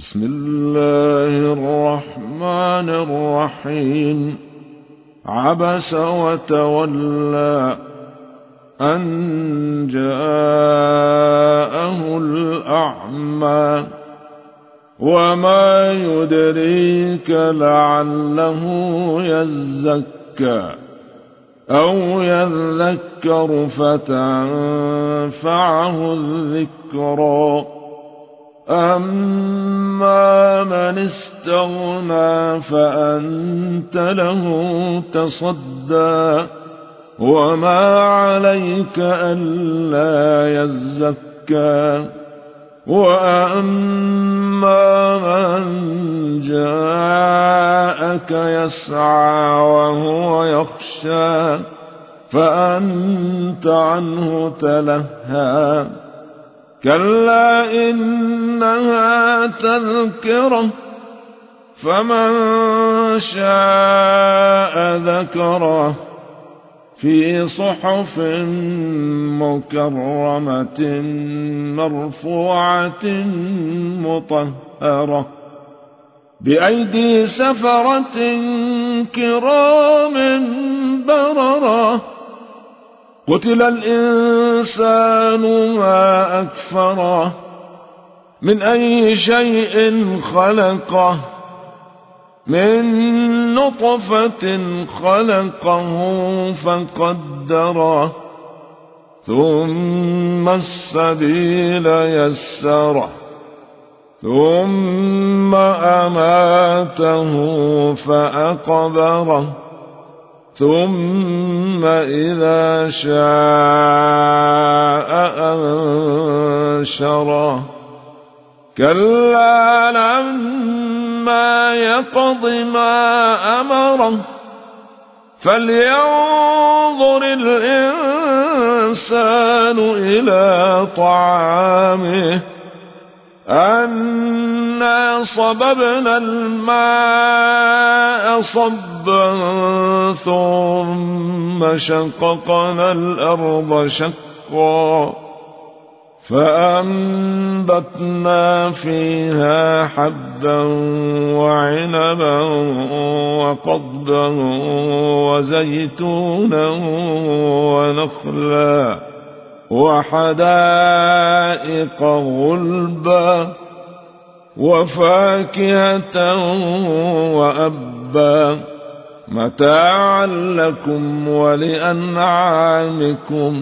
بسم الله الرحمن الرحيم. عبس وتولى أن جاءه الأعمى وما يدريك لعله يزكى أو يذكر فتنفعه الذكرى. أما من استغنى فأنت له تصدى وما عليك ألا يزكى. وأما من جاءك يسعى وهو يخشى فأنت عنه تلهى. كلا إنها تذكرة فمن شاء ذكره في صحف مكرمة مرفوعة مطهرة بأيدي سفرة كرام بررة. قتل الإنسان ما أكفره من أي شيء خلقه من نطفة خلقه فقدره ثم السبيل يسره ثم أماته فأقبره ثم إذا شاء أنشره. كلا لما يقض ما أمره فلينظر الإنسان إلى طعامه أنا صببنا الماء صبا ثم شققنا الأرض شقا فأنبتنا فيها حبا وعنبا وقضبا وزيتونا ونخلا وحدائق غلبا وفاكهة وأبا متاعا لكم ولأنعامكم.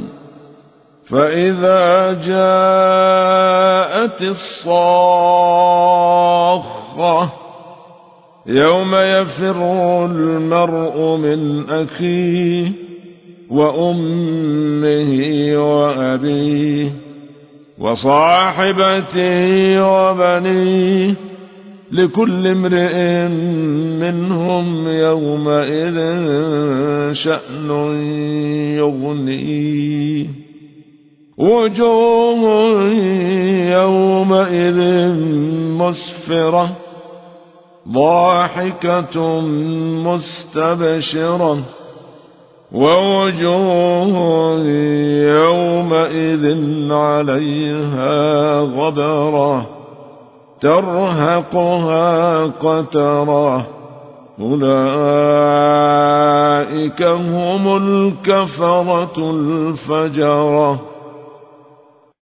فإذا جاءت الصاخة يوم يفر المرء من أخيه وأمه وأبيه وصاحبته وبنيه لكل امرئ منهم يومئذ شأن يغنيه. وجوه يومئذ مسفرة ضاحكة مستبشرة ووجوه يومئذ عليها غبرة ترهقها قترة. أولئك هم الكفرة الفجرة.